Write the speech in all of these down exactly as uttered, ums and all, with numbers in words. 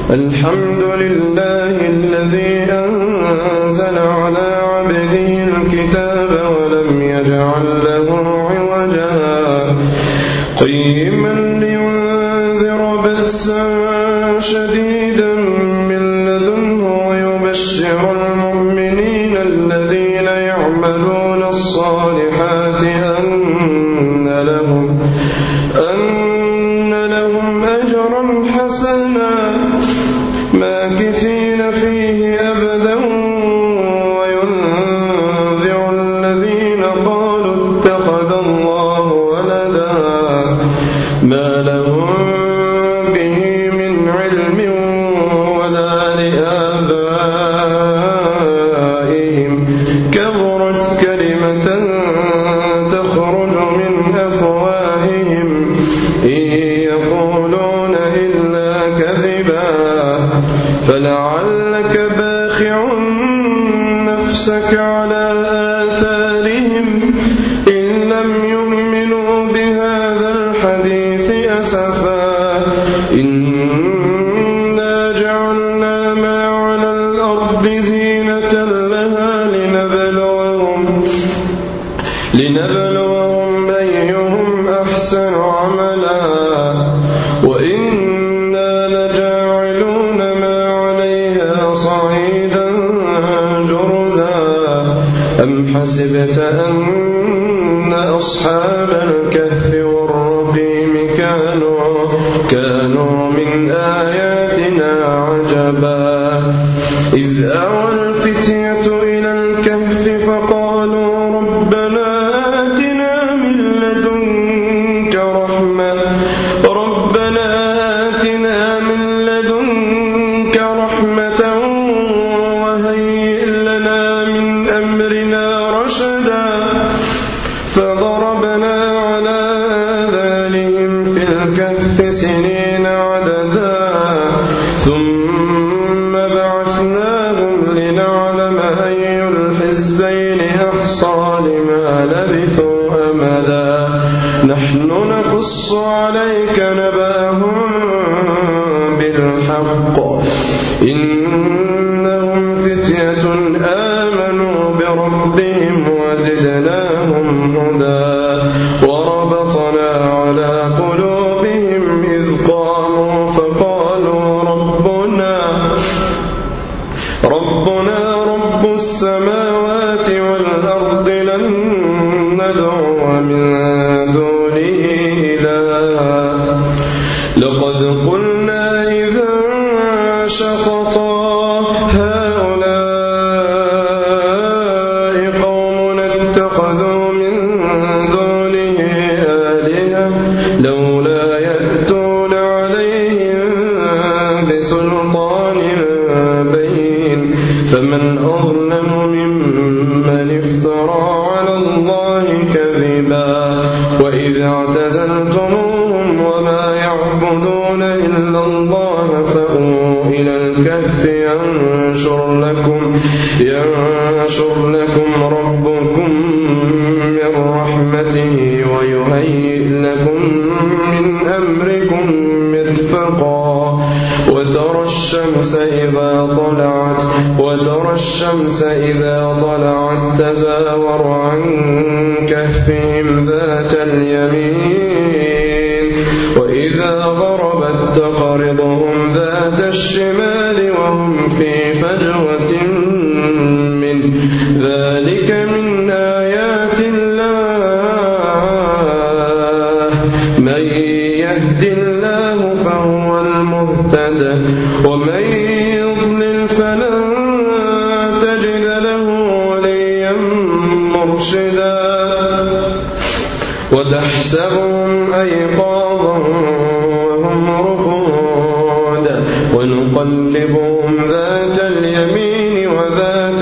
الحمد لله الذي أنزل على عبده الكتاب ولم يجعل له عوجا قيما لينذر بأسا شديدا من لدنه ويبشر المؤمنين الذين يعملون الصالحات أن لهم أن لهم أجرا حسنا ماكثين فيه أبدا وينذر الذين قالوا اتخذ الله ولدا ما لهم به من علم ولا لآبائهم كبرت كلمة تخرج من أفواههم إن يقولون إلا كذبا فلعلك باخع نفسك على آثارهم إن لم يؤمنوا بهذا الحديث أسفا إنا جعلنا ما على الأرض زينة لها لنبلوهم لنبلوهم أيهم أحسن عملا وإنا لجاعلون ما عليها صعيدا جرزا أم حسبت أن أصحاب الكهف والرقيم كانوا كانوا من آياتنا عجبا إذ أوى الفتية إلى الكهف فقالوا ربنا آتنا من لدنك رحمة ربنا آتنا من لدنك رحمة وهيئ لنا من أمرنا رشدا فضربنا على آذانهم في الكهف سنين عددا ثم بعثناهم لنعلم أي الحزبين أحصى لما لبثوا أمدا نحن نقص عليك نبأهم بالحق إنهم فتية آمنوا بربهم وزدناهم هدى وربطنا على قلوبهم إذ قاموا فقالوا ربنا ربنا رب السماوات والأرض لن ندعو من دونه إلها لقد قلنا إذا شططا هؤلاء قوم اتخذوا من دونه آلهة لولا يأتون عليهم بسلطان بين فمن أظلم ممن افترى على الله كذبا وإذ اعتزلتموهم وما يعبدون إلا الله فأووا إلى الكهف ينشر لكم ينشر لكم ربكم من رحمته ويهيئ لكم من أمركم مرفقا وترى الشمس إذا طلعت وترى الشمس إذا طلعت تزاور عن كهفهم ذات اليمين وإذا غربت تقرضهم ذات الشمال وهم في فجوة من ذلك من آيات الله من يهد الله فهو المهتد ومن يضلل فلن تجد له وليا مرشدا وتحسبهم أيقاظا وهم رقود ونقلبهم ذات اليمين وذات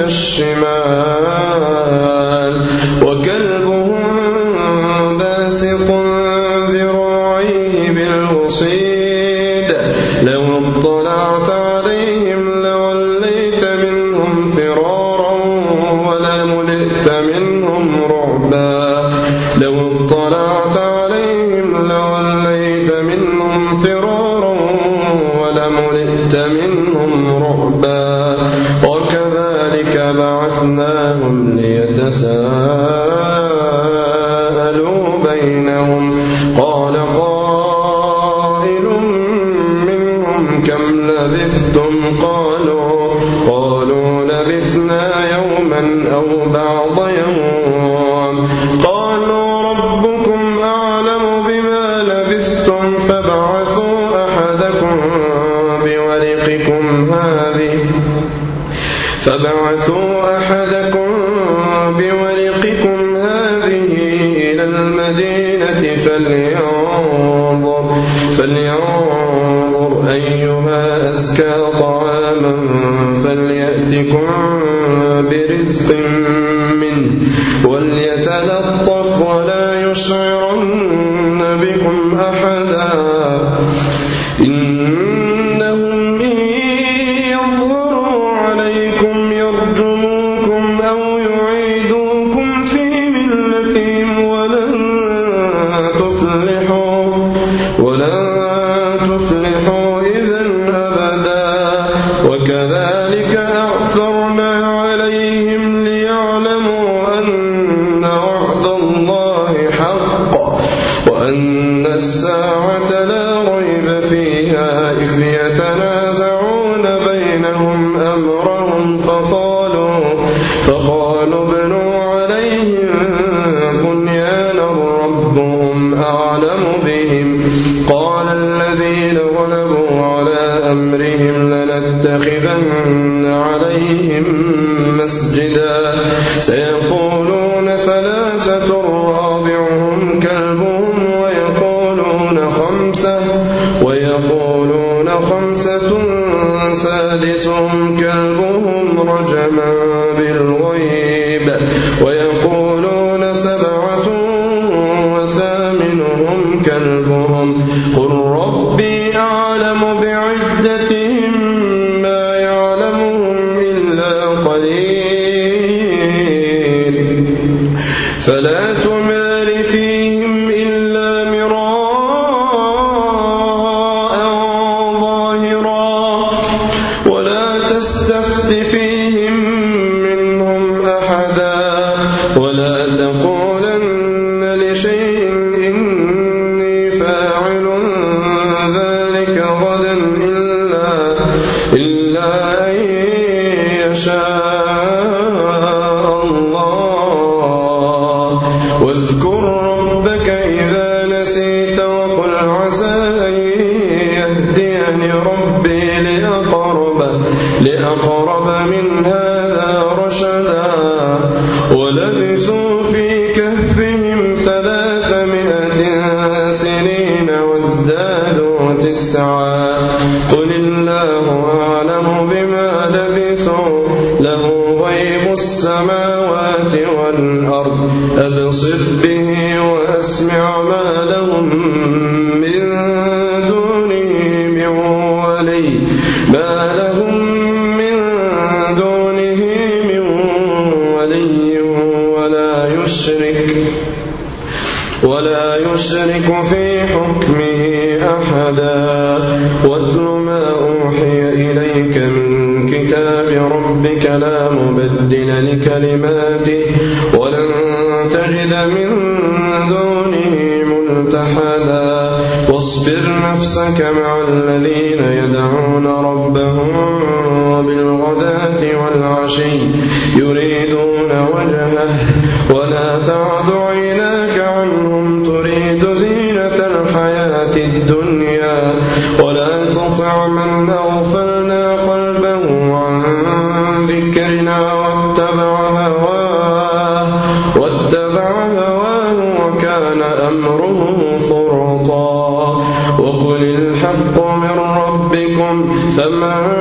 الشمال وكلبهم باسط ذراعيه بالوصيد لو اطلعت عليهم لوليت منهم فرارا ولملئت منهم رعبا لو اطلعت عليهم لوليت منهم فرارا ولملئت منهم وكذلك بعثناهم ليتساءلوا بينهم قال قائل منهم كم لبثتم قالوا قالوا لبثنا يوما أو بعض يوم قالوا ربكم أعلم بما لبثتم فابعثوا أحدكم بورقكم هذه فابعثوا أحدكم بورقكم هذه إلى المدينة فلينظر فلينظر أيها أزكى طعاما فليأتكم برزق منه وليتلطف ولا يشعرن بكم أحدا إنهم إن يظهروا عليكم يرجموكم أو يعيدوكم في ملتهم ولن تفلحوا ولن تفلحوا إذا أبدا وكذلك أعثرنا عليهم ليعلموا أن وعد الله حق وأن الساعة لا ريب فيها إذ يتنازعون بينهم أمرهم فقالوا فقالوا ابنوا عليهم بنيانا ربهم أعلم بهم قال الذين غلبوا على أمرهم لنتخذن عليهم مسجدا سيقولون ثلاثة رابعهم كلبهم ويقولون خمسة ويقولون خمسة سادسهم كلبهم رجما بالغيب ويقولون سبعة وثامنهم كلبهم قل ربي أعلم بعدتهم ما يعلمهم إلا قليل فلا تمار فيهم إلا مراء ظاهرا ولا تستفت فيهم منهم أحدا ولا تقولن لشيء إني فاعل ذلك غدا إلا إلا أن يشاء الله واذكر ربك إذا نسيت وقل عسى أن يهديني ربي لأقرب لأقرب من هذا رشدا ولبثوا في كهفهم ثلاثمائة سنين وازدادوا تسعا قل الله أعلم بما لبثوا له غيب السماوات والأرض أبصر به وأسمع ما لهم من دونه من ولي ما لهم من دونه من ولي ولا يشرك ولا يشرك في حكمه أحدا واتل ما أوحي إليك من كتاب ربك لا مبدل لكلماته ولن تجد من دونه ملتحدا واصبر نفسك مع الذين يدعون ربهم بالغداة والعشي يريدون وجهه ولا تعد عيناك عنهم تريد زينة الحياة الدنيا ولا تطع من أغفلنا قلبه عن ذكرنا واتبع هواه واتبع هواه وكان أمره فرطا وقل الحق من ربكم فمن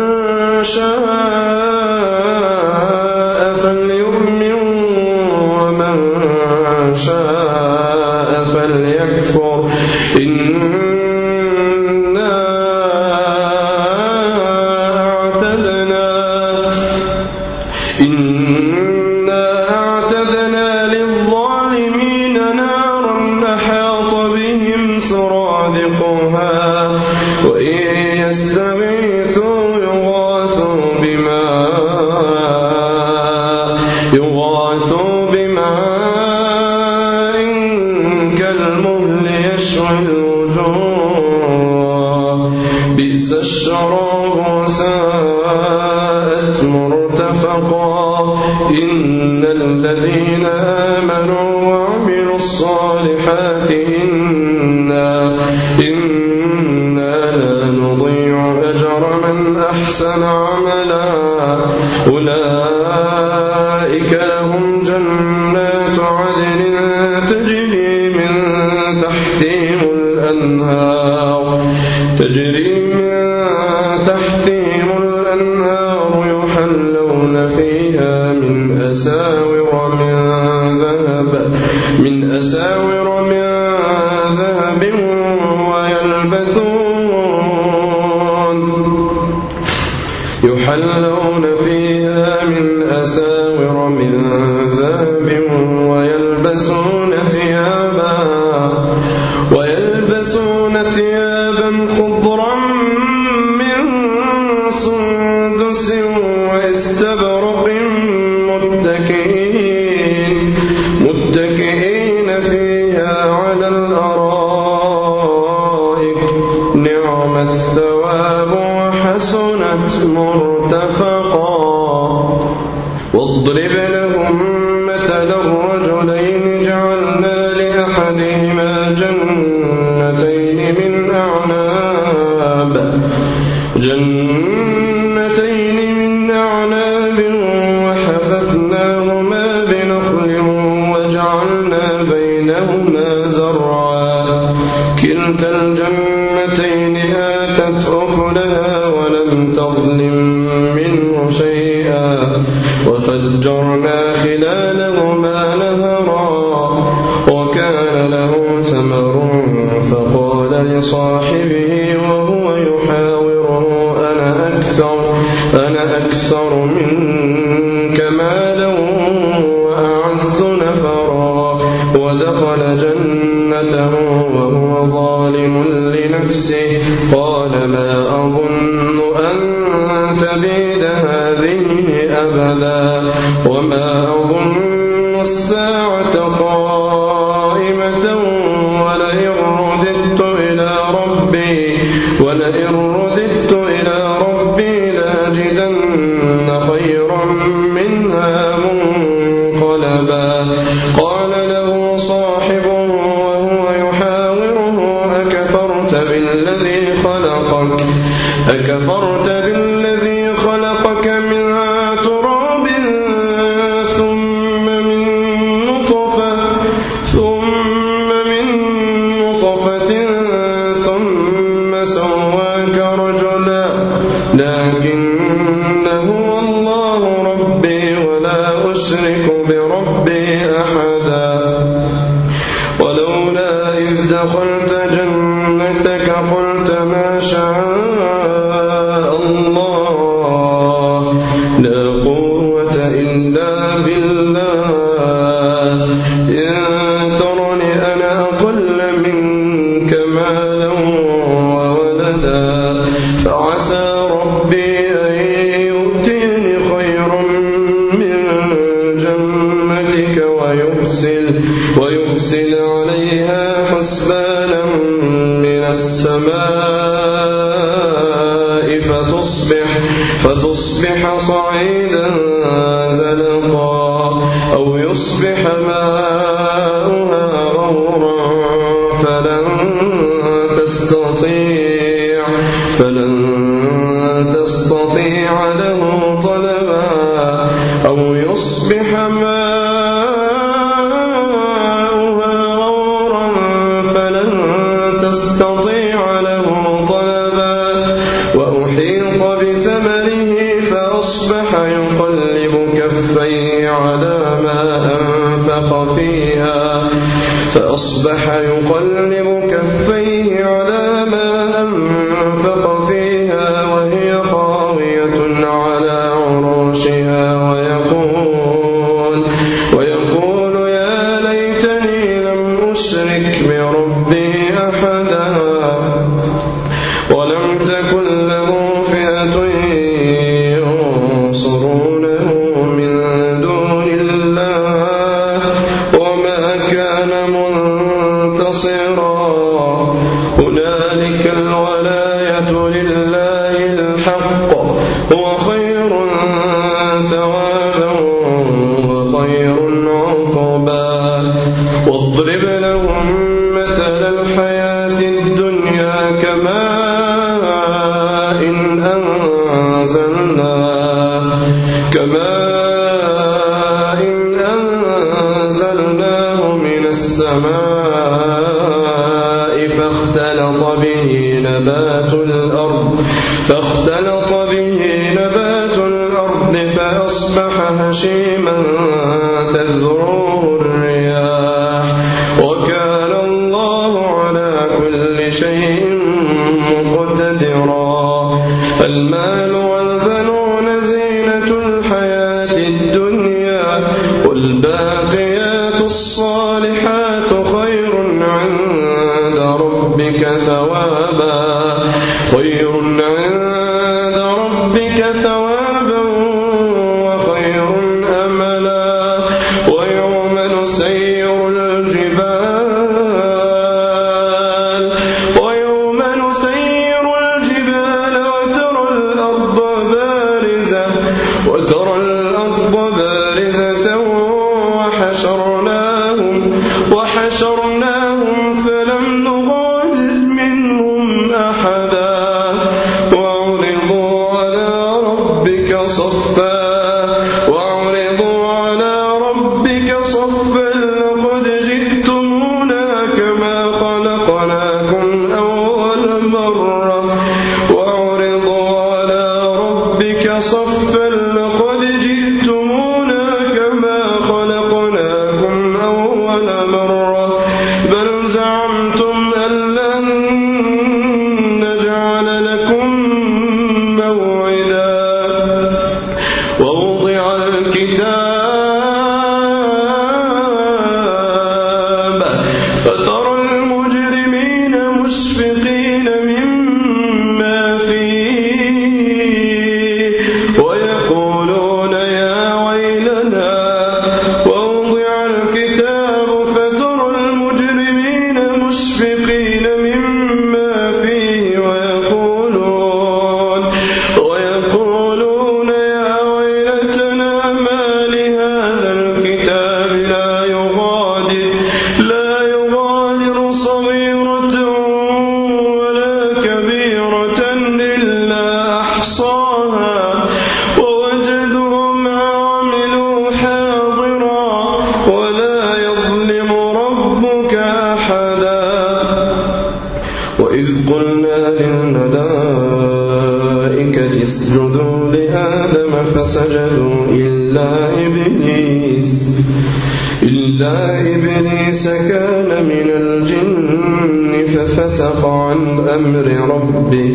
شاء فليؤمن ومن شاء فليكفر إنا أعتدنا إنا أعتدنا للظالمين نارا أحاط بهم سرادقها وإن يستغيثوا يغاثوا بماء بئس الشراب وساءت مرتفقا إن الذين آمنوا وعملوا الصالحات إنا, إنا لا نضيع أجر من أحسن عملا أولئك لهم جنات عدن تجري من تحتهم الأنهار تجري من تحتهم الأنهار يحلون فيها من أساور من ذهب من أساور من ذهب ويلبسون يحلون فيها من أساور من ذهب ويلبسون ثيابا ويلبسون ثيابا خضرا من سندس واستبرق متكئين متكئين فيها على الأرائك نعم الثواب وحسنت مرتفقا واضرب لهم مثل الرجلين جعلنا لأحدهما جنتين من أعناب جنتين من أعناب وحففناهما بنخل وجعلنا بينهما زرعا كلتا الجنتين آتت أكلها ولم تظلم منه شيئا وفجرنا خلالهما نهرا وكان له ثمر فقال لصاحبه وهو يحاوره أنا أكثر, أنا أكثر منك مالا وأعز نفرا ودخل جنته وهو ظالم لنفسه قال ما أظن أن تبيد هذه أبدا وما أظن الساعة قائمة ولئن رددت إلى ربي ولئن رددت إلى ربي لأجدن خيرا منها منقلبا قال له صاحبه وهو يحاوره أكفرت بالذي خلقك أكفرت بالذي خلقك من تراب ثم من نطفة ثم من نطفة ثم سواك رجلا لكن هو الله ربي ولا أشرك بربي أحدا ولولا إذ دخلت جنتك قلت ما شاء الله لا قوة إلا بالله إن ترني أنا أقل منك مالا وولدا فعسى ربي أن يؤتيني خيرا من جنتك ويرسل, ويرسل عليها حسبانا من السماء فتصبح, فتصبح صعيدا زلقا أو يصبح ماؤها غورا فلن تستطيع, فلن تستطيع له طلبا أو يصبح ماؤها غورا فلن تستطيع له طلبا وأحيط بثمره فأصبح يقلب كفيه على ما أنفق فيها فأصبح يقلب كفيه على ما أنفق فيها وهي خاوية على عروشها ويقول, ويقول يا ليتني لم أشرك بربي أحدا ولم تكن له فئة ينصرونه من دون الله وما كان منتصرا هنالك الولاية لله الحق هو خير ثوابا وخير عقبا واضرب لهم مثل الحياة الدنيا كماء إن أنزلناه كماء إن أنزلناه من السماء فاختلط به نبات الأرض فاختلط به نبات الأرض فأصبح هشيما تذروه الرياح وكان الله على كل شيء مقتدرا المال والبنون زينة الحياة الدنيا والباقيات الصالحات خير عند ربك ثوابا خير عند ربك ثوابا وخير أملا ويوم نسير الجبال ويوم نسير الجبال وترى الأرض بارزة وترى الأرض بارزة وحشرناهم وحشرناهم فلم نغادر منهم أحدا وعرضوا على ربك صفا وعرضوا على ربك صفا لقد جئتمونا كما خلقناكم أول مرة وعرضوا على ربك صفا لقد جئتمونا كما خلقناكم أول مرة بل زعمتم أن لن نجعل لكم موعدا ووضع الكتاب فترى المجرمين مشفقين مما فيه ويقولون يا ويلنا ووضع الكتاب فترى المجرمين مشفقين مما فيه ويقولون ويقولون يا ويلتنا ما لهذا الكتاب لا يغادر لا يغادر صغيرة ولا كبيرة إلا أحصاها ووجدوا ما عملوا حاضرا ولا يظلم ربك أحدا وإذ قلنا للملائكة اسجدوا لآدم فسجدوا إلا إبليس إلا إبليس كان من الجن ففسق عن أمر ربه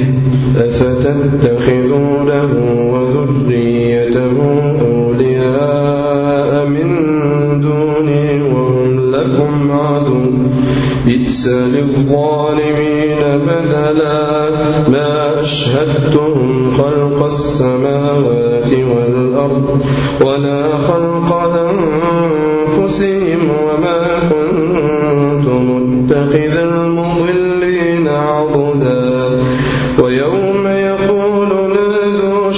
أفتتخذونه وذريته أولياء من دوني وهم لكم عدو بئس للظالمين بدلا ما أشهدتهم خلق السماوات والأرض ولا خلق أنفسهم وما كنت متخذ المضلين عضدا ويوم يقول نادوا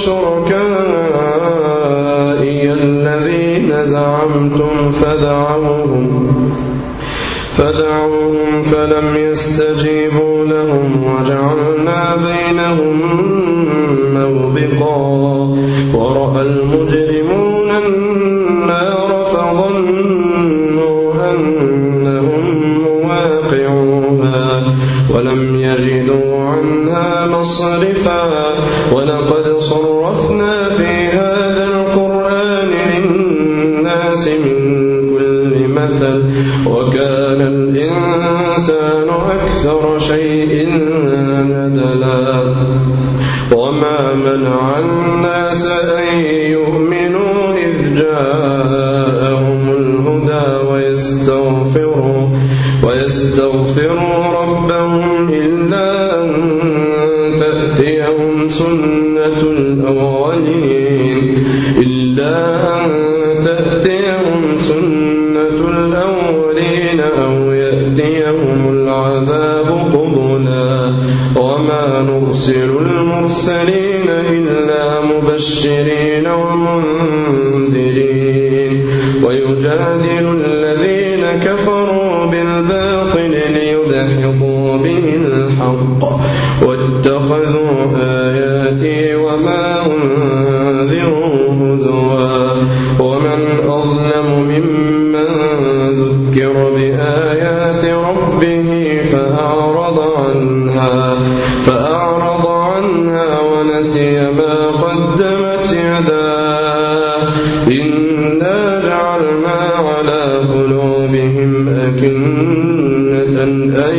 شركائي الذين زعمتم فدعوهم فدعوهم فلم يستجيبوا لهم وجعلنا بينهم موبقا ورأى المجرمون النار فظنوا أنهم مواقعوها ولم يجدوا عنها مصرفا ولقد صرفنا في هذا القرآن للناس من كل مثل وكان الإنسان أكثر شيء جدلا وما منع الناس أن يؤمنوا إذ جاءهم الهدى ويستغفروا ويستغفروا ربهم إلا أن تأتيهم سنة الأولين إلا أن تأتيهم سنة الأولين أو يأتيهم العذاب قبلا وما نرسل نرسل المرسلين إلا مبشرين ومنذرين ويجادل الذين كفروا بالباطل ليدحضوا به الحق واتخذوا آياتي وما أنذروا هزوا ومن أظلم ممن ذكر بآيات ربه فأعرض عنها فأعرض عنها ونسي ما قدمت يداه إنا جعلنا على قلوبهم أكنة أن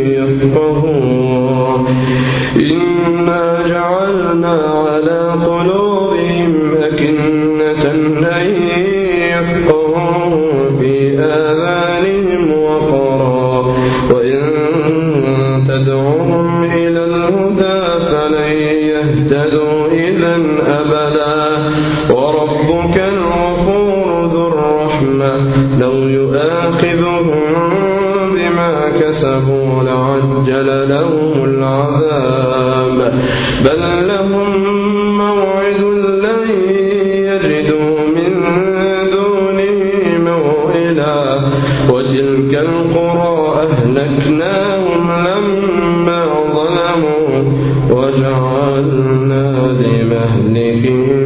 يفقهوا إنا جعلنا على قلوبهم أكنة أن يفقهوا في آذانهم وقرا وإن تدعوهم إلى الهدى فلن يهتدوا إذا أبدا وربك الغفور ذو الرحمة لو يؤاخذهم بما كسبوا لعجل لهم العذاب بل لهم موعد لن يجدوا من دونه موئلا وتلك القرى أهلكناهم لما ظلموا وجعلنا لمهلكهم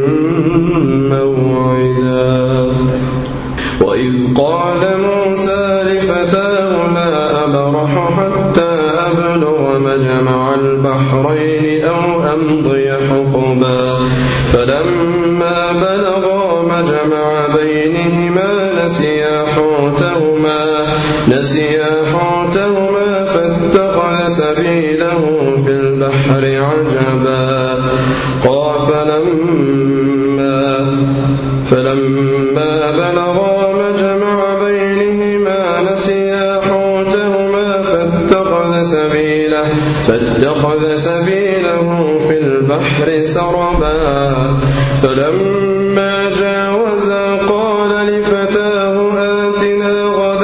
موعدا وإذ قال موسى لفتاه لا أبرح حتى أبلغ مجمع البحرين أو أمضي حقبا فلما بلغا مجمع بينهما نسيا حوتهما نسيا حوتهما فاتخذ سبيله في البحر عجبا قال فلما فلما بلغا مجمع بينهما نسيا حوتهما فاتخذ سبيله فاتخذ سبيله في البحر سربا فلما جاوزا قال لفتاه آتنا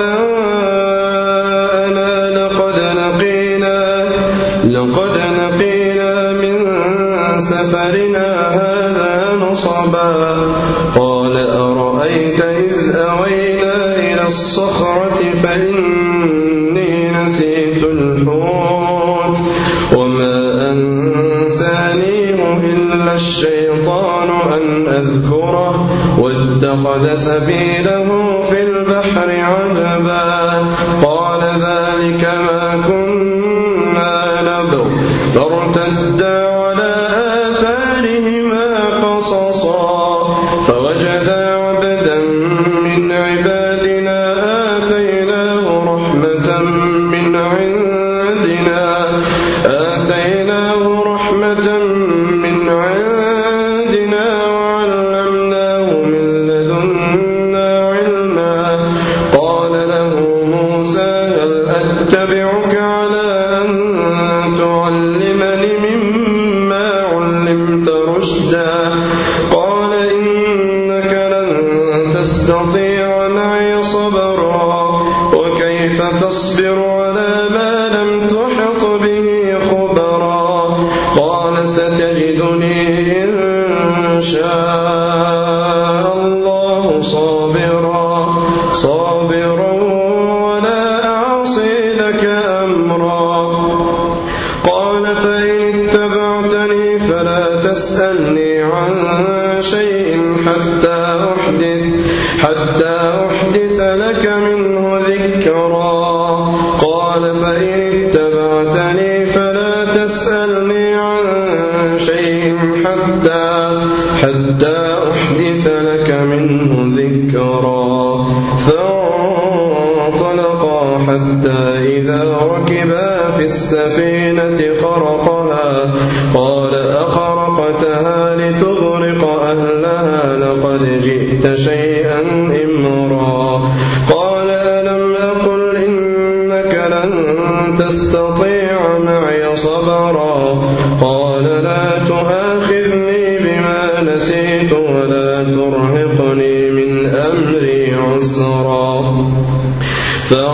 غداءنا لقد لقينا لقد لقينا من سفرنا هذا نصبا قال أرأيت إذ أوينا إلى الصخرة فإني نسيت الحوت وما أنسانيه إلا الشيطان أن أذكره واتخذ سبيله في البحر عجبا قال ذلك ما كنا نبغ فارتدا على آثارهما قصصا فوجدا عبدا من عبادنا آتيناه رحمة من عندنا آتيناه رحمة من عندنا وعلمناه من لدنا علما قال له موسى هل أتبعك على أن تعلمني مما علمت رشدا قال إنك لن تستطيع معي صبرا وكيف تصبر على ما لم تحط به خبرا قال ستجدني إن شاء الله صابرا صابرا ولا أعصي لك أمرا قال فإن اتبعتني فلا تسألني عن شيء حتى أحدث حتى أحدث لك منه ذكرا قال فإن اتبعتني فلا تسألني عن شيء حتى حتى أحدث لك منه ذكرا فانطلقا حتى إذا ركبا في السفينة خرقها قال أخرقتها لتغرق أهلها لقد جئت شيئا إمرا قال ألم أقل إنك لن تستطيع معي صبرا قال لا تؤاخذني بما نسيت ولا ترهقني من أمري عسرا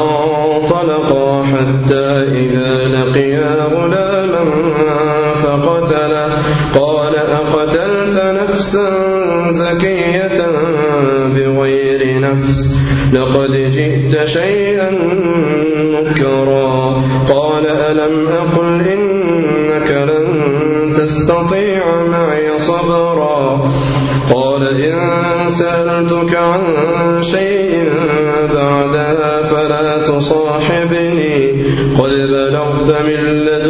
فانطلقا حتى إذا لقيا غلاما فقال فقتله قال أقتلت نفسا زكية بغير نفس لقد جئت شيئا نكرا قال ألم أقل إنك لن تستطيع معي صبرا قال إن سألتك عن شيء بعدها فلا تصاحبني قد بلغت من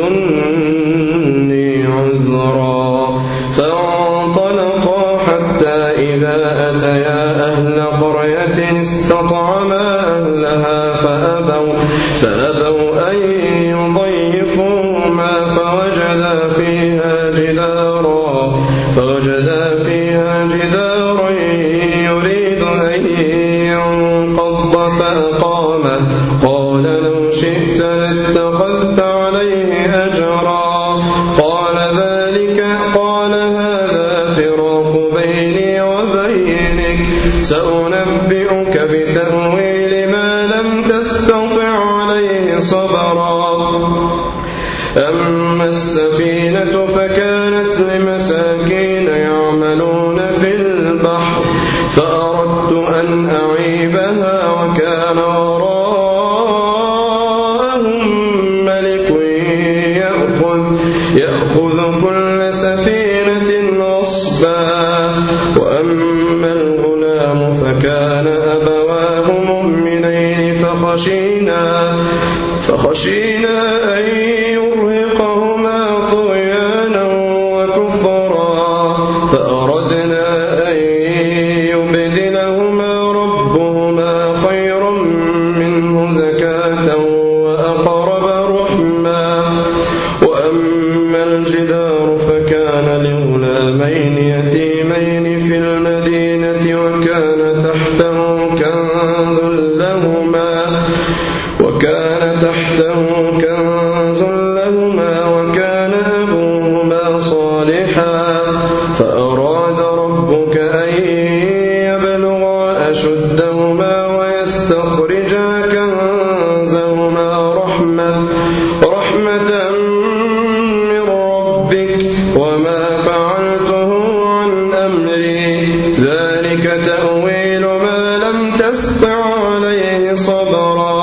لدني عذرا فانطلقا حتى إذا أتيا أهل قرية استطعما أهلها فأبوا, فأبوا أن يضيفوهما فوجدا فيها جدارا فوجدا فيها جدارا يريد أن ينقض فأقامه قال لو شئت لاتخذت عليه أجرا قال ذلك قال هذا فراق بيني وبينك سأنبئك بتأويل ما لم تستطع عليه صبرا أما السفينة فكانت لمساكين يعملون في البحر فأردت أن أعيبها وكان وراءهم ملك يأخذ, يأخذ كل سفينة غصبا وأما الغلام فكان أبواه مؤمنين فخشينا, فخشينا أن يرهقهما طغيانا وكفرا فأردنا أن يبدلهما ربهما خيرا منه زكاة وأقرب رحما وأما الجدار فكان لغلامين يتيمين في المدينة وكان تحته كنز لهما وكان تحته كنز لهما وكان أبوهما صالحا فأراد ربك أن يبلغا أشدهما ويستخرجا كنزهما رحمة, رحمة من ربك وما فعلته عن أمري ذلك تأويل ما لم تستطع عليه صبرا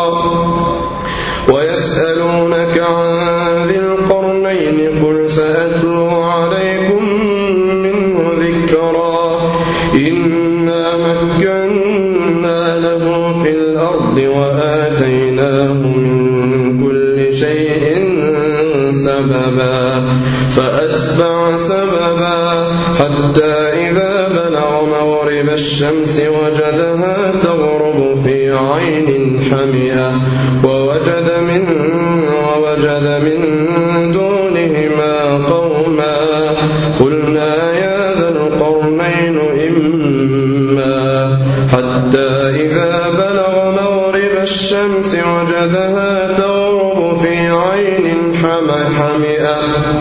ويسألونك عن ذي القرنين قل سأتلو عليكم منه ذكرا إنا مكنا له في الأرض وآتيناه من كل شيء سببا فأتبع سببا حتى إذا بلغ مغرب الشمس وجدها تغرب في عين حمئة ووجد من, ووجد من دونهما قوما قلنا يا ذا القرنين إما حتى إذا بلغ مغرب الشمس وجدها تغرب في عين حمئة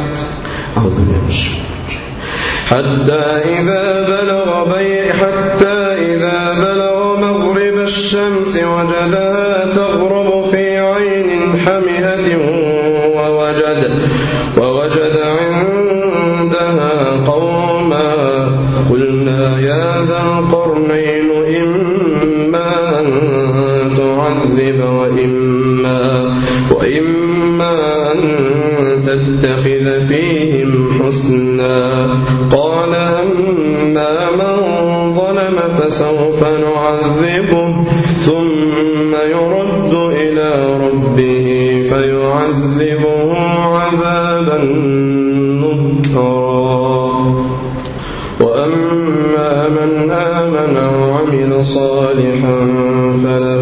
حتى إذا بلغ بي حتى إذا بلغ مغرب الشمس وجدها تغرب في عين حمئة ووجد, ووجد عندها قوما قلنا يا ذا القرنين إما أن تعذب وإما, وإما أن تتخذ فيهم حسنا قال أما من ظلم فسوف نعذبه ثم يرد إلى ربه فيعذبه عذابا نكرا وأما من آمن وعمل صالحا فله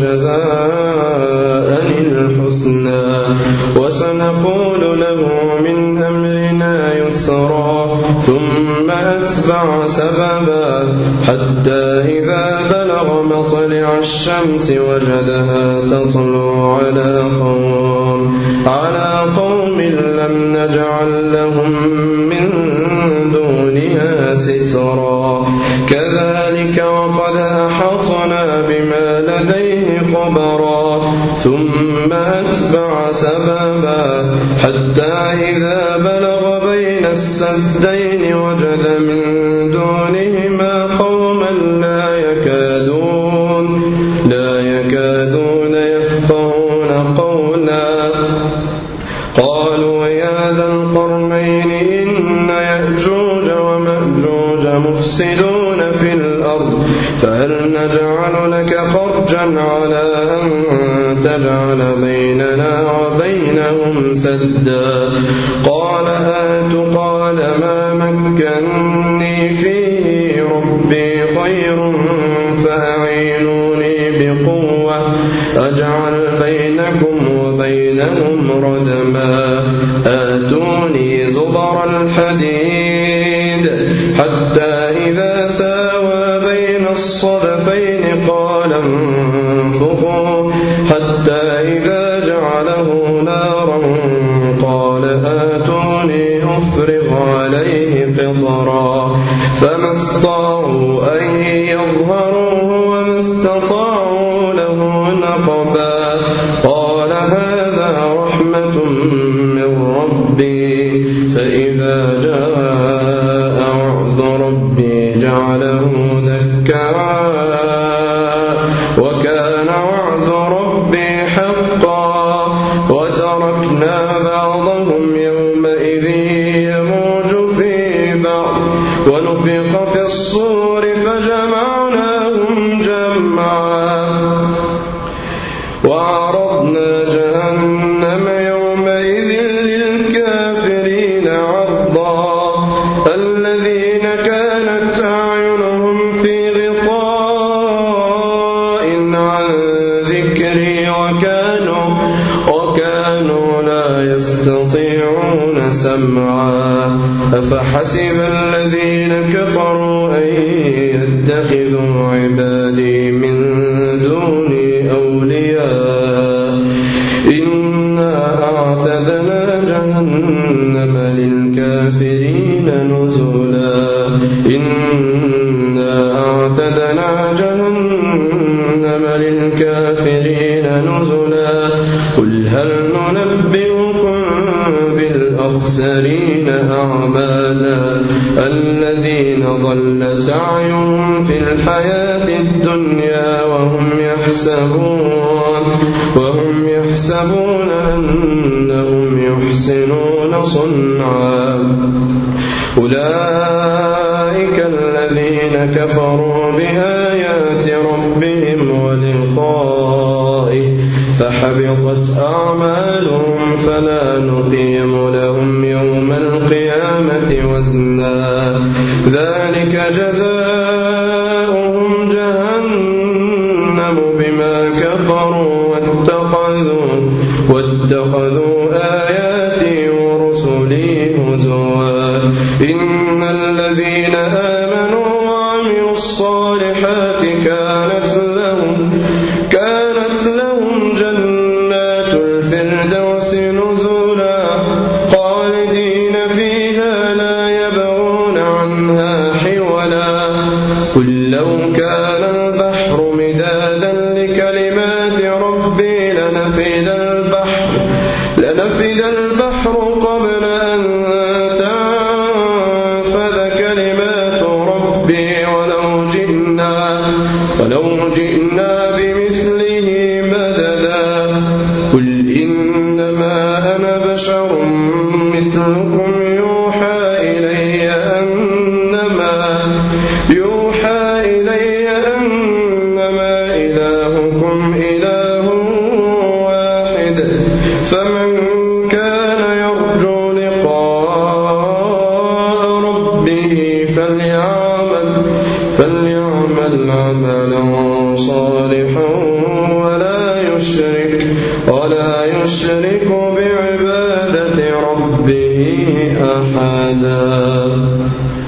جزاء الحسنى وسنقول له من أمرنا يسرا ثم أتبع سببا حتى إذا بلغ مطلع الشمس وجدها تطلع على قوم, على قوم لم نجعل لهم من دونها سترا كذلك وقد أحطنا بما لديه خبرا ثم أتبع سببا حتى إذا بلغ بين السدين وجد من دونهما قوما لا يكادون لا يكادون يفقهون قولا قالوا يا ذا القرنين إن يأجوج ومأجوج مفسدون في الأرض فهل نجعل لك خرجا على أن تجعل بيننا وبينهم سدا قال هات قال ما مكني فيه ربي خير فأعينوني بقوة أجعل بينكم وبينهم ردما آتوني زبر الحديد حتى إذا ساوى بين الصدفين قال انفخوا حتى إذا جعله نارا قال آتوني أفرغ عليه قطرا فما استطاعوا أن يظهروه وما استطاعوا له نقبا قال هذا رحمة من ربي فإذا جاء وعد ربي جعله دكا وكان وعد ربي حقا وتركنا بعضهم يومئذ يموج في بعض ونفخ في الصور فجمعناهم جمعا وعرضنا جهنم يومئذ للكافرين عرضا الذين كانت أعينهم في غطاء عن ذكري وكانوا, وكانوا لا يستطيعون سمعا أفحسب الذين كفروا أن يتخذوا عبادي من دوني أولياء إنا أعتدنا جهنم للكافرين نزلا إنا أعتدنا جهنم للكافرين نزلا قل هل ننبئكم بالأخسرين أعمالا الذين ضل سعيهم في الحياة الدنيا وهم يحسبون وهم يحسبون أنهم يحسنون صنعا أولئك الذين كفروا بآيات ربهم ولقائه فحبطت أعمالهم فلا نقيم لهم يوم القيامة وزنا ذلك جزاؤهم جهنم بما كفروا واتخذوا, واتخذوا آياتي ورسلي هزوا إن الذين آمنوا وعملوا الصالحات كانت لهم كانت لهم جنات الفردوس نزلا خالدين فيها لا يبغون عنها حولا قل لو كان البحر مدادا لكلمات ربي لنفد البحر لنفد البحر قبل أن تنفذ كلمات ربي ولو جئنا ولو جئنا بمثله مددا قل إنما أنا بشر مثلكم يوحى إلي أنما يوحى إلي أنما إلهكم إله واحد فمن كان يرجو لقاء ربه فليعمل فليعمل عملا صالحا ولا يشرك ولا يشرك بعبادة ربه أحدا.